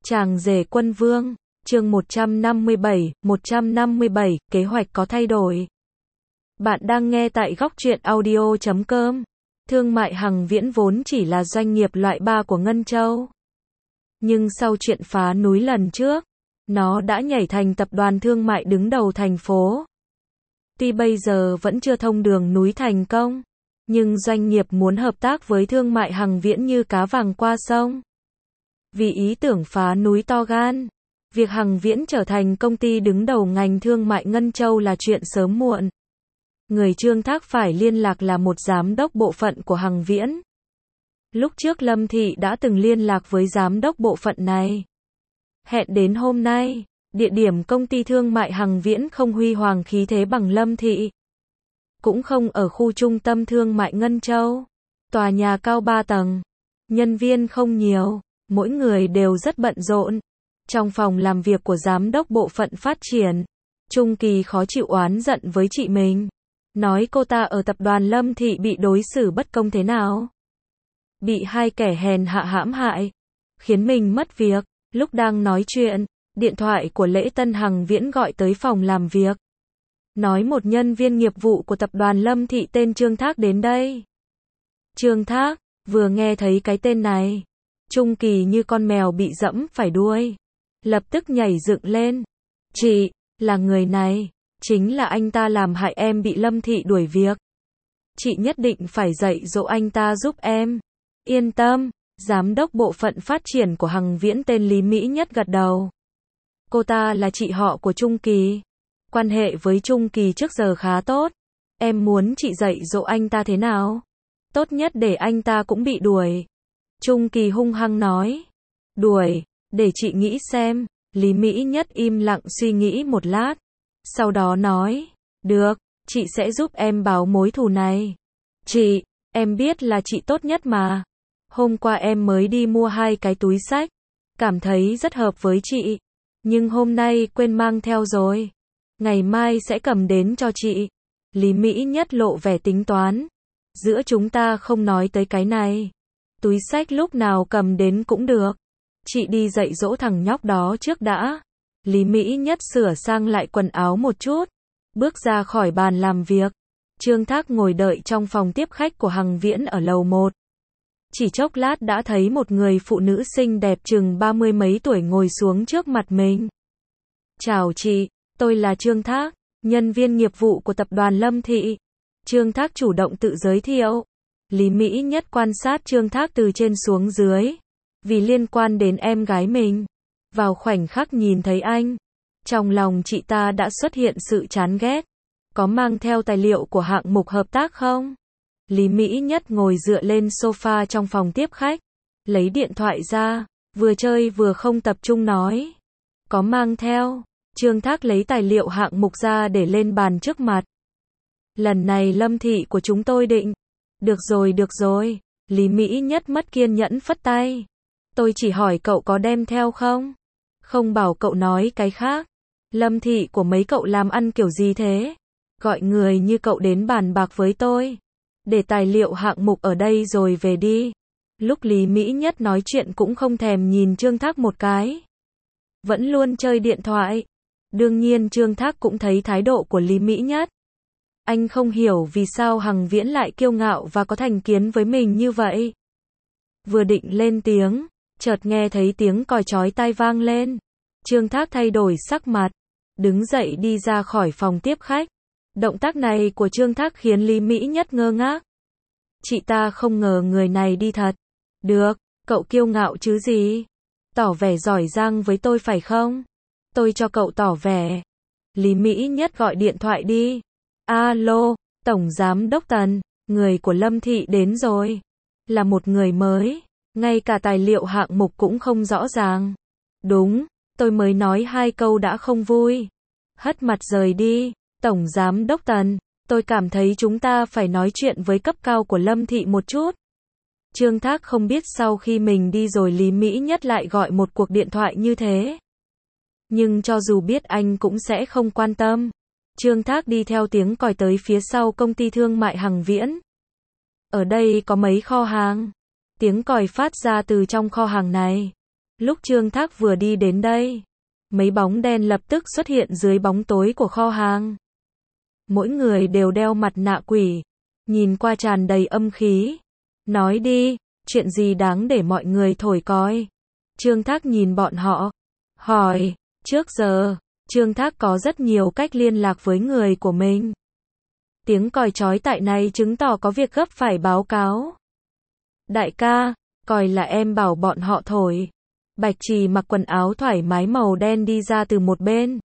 Chàng rể quân vương, chương 157, kế hoạch có thay đổi. Bạn đang nghe tại góc truyện audio.com. Thương mại Hằng Viễn vốn chỉ là doanh nghiệp loại 3 của Ngân Châu. Nhưng sau chuyện phá núi lần trước, nó đã nhảy thành tập đoàn thương mại đứng đầu thành phố. Tuy bây giờ vẫn chưa thông đường núi thành công, nhưng doanh nghiệp muốn hợp tác với thương mại Hằng Viễn như cá vàng qua sông. Vì ý tưởng phá núi to gan, việc Hằng Viễn trở thành công ty đứng đầu ngành thương mại Ngân Châu là chuyện sớm muộn. Người Trương Thác phải liên lạc là một giám đốc bộ phận của Hằng Viễn. Lúc trước Lâm Thị đã từng liên lạc với giám đốc bộ phận này. Hẹn đến hôm nay, địa điểm công ty thương mại Hằng Viễn không huy hoàng khí thế bằng Lâm Thị. Cũng không ở khu trung tâm thương mại Ngân Châu. Tòa nhà cao 3 tầng. Nhân viên không nhiều, mỗi người đều rất bận rộn. Trong phòng làm việc của giám đốc bộ phận phát triển, Trung Kỳ khó chịu oán giận với chị mình. Nói cô ta ở tập đoàn Lâm Thị bị đối xử bất công thế nào. Bị hai kẻ hèn hạ hãm hại, khiến mình mất việc. Lúc đang nói chuyện, điện thoại của Lễ Tân Hằng Viễn gọi tới phòng làm việc. Nói một nhân viên nghiệp vụ của tập đoàn Lâm Thị tên Trương Thác đến đây. Trương Thác, vừa nghe thấy cái tên này, Trung Kỳ như con mèo bị dẫm phải đuôi. Lập tức nhảy dựng lên. Chị, là người này, chính là anh ta làm hại em bị Lâm Thị đuổi việc. Chị nhất định phải dạy dỗ anh ta giúp em. Yên tâm, giám đốc bộ phận phát triển của Hằng Viễn tên Lý Mỹ Nhất gật đầu. Cô ta là chị họ của Trung Kỳ. Quan hệ với Trung Kỳ trước giờ khá tốt. Em muốn chị dạy dỗ anh ta thế nào? Tốt nhất để anh ta cũng bị đuổi. Trung Kỳ hung hăng nói. Đuổi, để chị nghĩ xem. Lý Mỹ Nhất im lặng suy nghĩ một lát. Sau đó nói. Được, chị sẽ giúp em báo mối thù này. Chị, em biết là chị tốt nhất mà. Hôm qua em mới đi mua 2 cái túi xách. Cảm thấy rất hợp với chị. Nhưng hôm nay quên mang theo rồi. Ngày mai sẽ cầm đến cho chị. Lý Mỹ Nhất lộ vẻ tính toán. Giữa chúng ta không nói tới cái này. Túi xách lúc nào cầm đến cũng được. Chị đi dạy dỗ thằng nhóc đó trước đã. Lý Mỹ Nhất sửa sang lại quần áo một chút. Bước ra khỏi bàn làm việc. Trương Thác ngồi đợi trong phòng tiếp khách của Hằng Viễn ở lầu 1. Chỉ chốc lát đã thấy một người phụ nữ xinh đẹp chừng 30 mấy tuổi ngồi xuống trước mặt mình. Chào chị, tôi là Trương Thác, nhân viên nghiệp vụ của tập đoàn Lâm Thị. Trương Thác chủ động tự giới thiệu. Lý Mỹ Nhất quan sát Trương Thác từ trên xuống dưới. Vì liên quan đến em gái mình. Vào khoảnh khắc nhìn thấy anh, trong lòng chị ta đã xuất hiện sự chán ghét. Có mang theo tài liệu của hạng mục hợp tác không? Lý Mỹ Nhất ngồi dựa lên sofa trong phòng tiếp khách. Lấy điện thoại ra, vừa chơi vừa không tập trung nói. Có mang theo. Trương Thác lấy tài liệu hạng mục ra để lên bàn trước mặt. Lần này Lâm Thị của chúng tôi định. Được rồi. Lý Mỹ Nhất mất kiên nhẫn phất tay. Tôi chỉ hỏi cậu có đem theo không? Không bảo cậu nói cái khác. Lâm Thị của mấy cậu làm ăn kiểu gì thế? Gọi người như cậu đến bàn bạc với tôi. Để tài liệu hạng mục ở đây rồi về đi. Lúc Lý Mỹ Nhất nói chuyện cũng không thèm nhìn Trương Thác một cái. Vẫn luôn chơi điện thoại. Đương nhiên Trương Thác cũng thấy thái độ của Lý Mỹ Nhất. Anh không hiểu vì sao Hằng Viễn lại kiêu ngạo và có thành kiến với mình như vậy. Vừa định lên tiếng, chợt nghe thấy tiếng còi chói tai vang lên. Trương Thác thay đổi sắc mặt, đứng dậy đi ra khỏi phòng tiếp khách. Động tác này của Trương Thác khiến Lý Mỹ Nhất ngơ ngác. Chị ta không ngờ người này đi thật. Được, cậu kiêu ngạo chứ gì? Tỏ vẻ giỏi giang với tôi phải không? Tôi cho cậu tỏ vẻ. Lý Mỹ Nhất gọi điện thoại đi. Alo, Tổng Giám Đốc Tần, người của Lâm Thị đến rồi. Là một người mới, ngay cả tài liệu hạng mục cũng không rõ ràng. Đúng, tôi mới nói 2 câu đã không vui. Hất mặt rời đi. Tổng Giám Đốc Tần, tôi cảm thấy chúng ta phải nói chuyện với cấp cao của Lâm Thị một chút. Trương Thác không biết sau khi mình đi rồi Lý Mỹ Nhất lại gọi một cuộc điện thoại như thế. Nhưng cho dù biết anh cũng sẽ không quan tâm. Trương Thác đi theo tiếng còi tới phía sau công ty thương mại Hằng Viễn. Ở đây có mấy kho hàng. Tiếng còi phát ra từ trong kho hàng này. Lúc Trương Thác vừa đi đến đây, mấy bóng đen lập tức xuất hiện dưới bóng tối của kho hàng. Mỗi người đều đeo mặt nạ quỷ, nhìn qua tràn đầy âm khí. Nói đi, chuyện gì đáng để mọi người thổi còi? Trương Thác nhìn bọn họ, hỏi, trước giờ, Trương Thác có rất nhiều cách liên lạc với người của mình. Tiếng còi chói tai này chứng tỏ có việc gấp phải báo cáo. Đại ca, còi là em bảo bọn họ thổi. Bạch Trì mặc quần áo thoải mái màu đen đi ra từ một bên.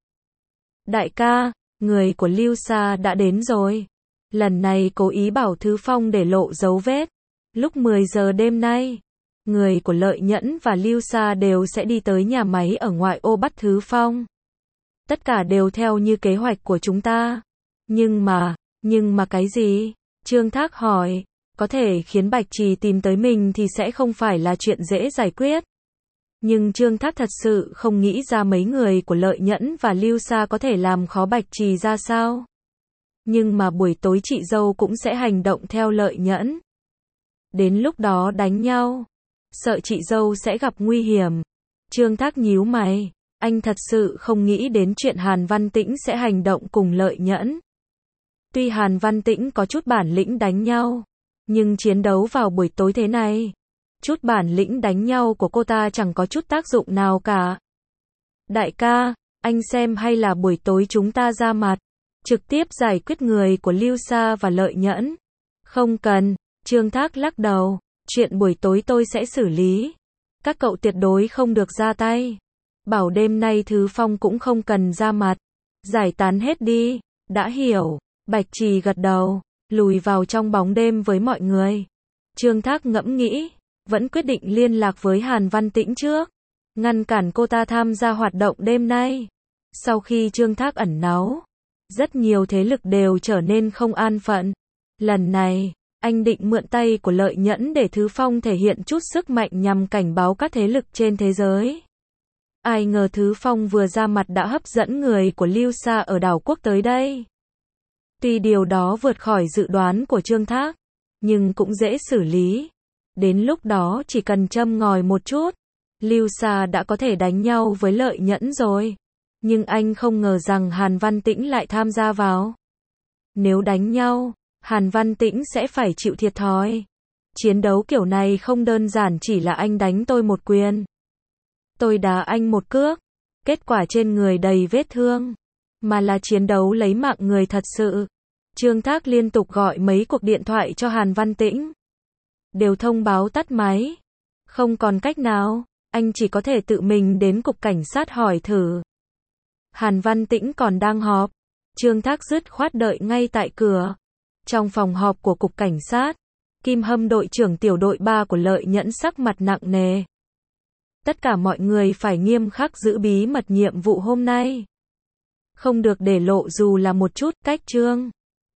Đại ca, người của Lưu Sa đã đến rồi. Lần này cố ý bảo Thứ Phong để lộ dấu vết. Lúc 10 giờ đêm nay, người của Lợi Nhẫn và Lưu Sa đều sẽ đi tới nhà máy ở ngoại ô bắt Thứ Phong. Tất cả đều theo như kế hoạch của chúng ta. Nhưng mà cái gì? Trương Thác hỏi, có thể khiến Bạch Trì tìm tới mình thì sẽ không phải là chuyện dễ giải quyết. Nhưng Trương Thác thật sự không nghĩ ra mấy người của Lợi Nhẫn và Lưu Sa có thể làm khó Bạch Trì ra sao. Nhưng mà buổi tối chị dâu cũng sẽ hành động theo Lợi Nhẫn. Đến lúc đó đánh nhau, sợ chị dâu sẽ gặp nguy hiểm. Trương Thác nhíu mày, anh thật sự không nghĩ đến chuyện Hàn Văn Tĩnh sẽ hành động cùng Lợi Nhẫn. Tuy Hàn Văn Tĩnh có chút bản lĩnh đánh nhau, nhưng chiến đấu vào buổi tối thế này, chút bản lĩnh đánh nhau của cô ta chẳng có chút tác dụng nào cả. Đại ca, anh xem hay là buổi tối chúng ta ra mặt, trực tiếp giải quyết người của Lưu Sa và Lợi Nhẫn. Không cần, Trương Thác lắc đầu, chuyện buổi tối tôi sẽ xử lý. Các cậu tuyệt đối không được ra tay. Bảo đêm nay Thứ Phong cũng không cần ra mặt. Giải tán hết đi, đã hiểu. Bạch Trì gật đầu, lùi vào trong bóng đêm với mọi người. Trương Thác ngẫm nghĩ, vẫn quyết định liên lạc với Hàn Văn Tĩnh trước, ngăn cản cô ta tham gia hoạt động đêm nay. Sau khi Trương Thác ẩn náu, rất nhiều thế lực đều trở nên không an phận. Lần này, anh định mượn tay của Lợi Nhẫn để Thứ Phong thể hiện chút sức mạnh nhằm cảnh báo các thế lực trên thế giới. Ai ngờ Thứ Phong vừa ra mặt đã hấp dẫn người của Lưu Sa ở đảo quốc tới đây. Tuy điều đó vượt khỏi dự đoán của Trương Thác, nhưng cũng dễ xử lý. Đến lúc đó chỉ cần châm ngòi một chút, Lưu Sa đã có thể đánh nhau với Lợi Nhẫn rồi. Nhưng anh không ngờ rằng Hàn Văn Tĩnh lại tham gia vào. Nếu đánh nhau, Hàn Văn Tĩnh sẽ phải chịu thiệt thòi. Chiến đấu kiểu này không đơn giản chỉ là anh đánh tôi một quyền, tôi đá anh một cước, kết quả trên người đầy vết thương, mà là chiến đấu lấy mạng người thật sự. Trương Thác liên tục gọi mấy cuộc điện thoại cho Hàn Văn Tĩnh, đều thông báo tắt máy. Không còn cách nào, anh chỉ có thể tự mình đến cục cảnh sát hỏi thử. Hàn Văn Tĩnh còn đang họp, Trương Thác dứt khoát đợi ngay tại cửa. Trong phòng họp của cục cảnh sát, Kim Hâm đội trưởng tiểu đội 3 của Lợi Nhẫn sắc mặt nặng nề. Tất cả mọi người phải nghiêm khắc giữ bí mật nhiệm vụ hôm nay. Không được để lộ dù là một chút. Cách Trương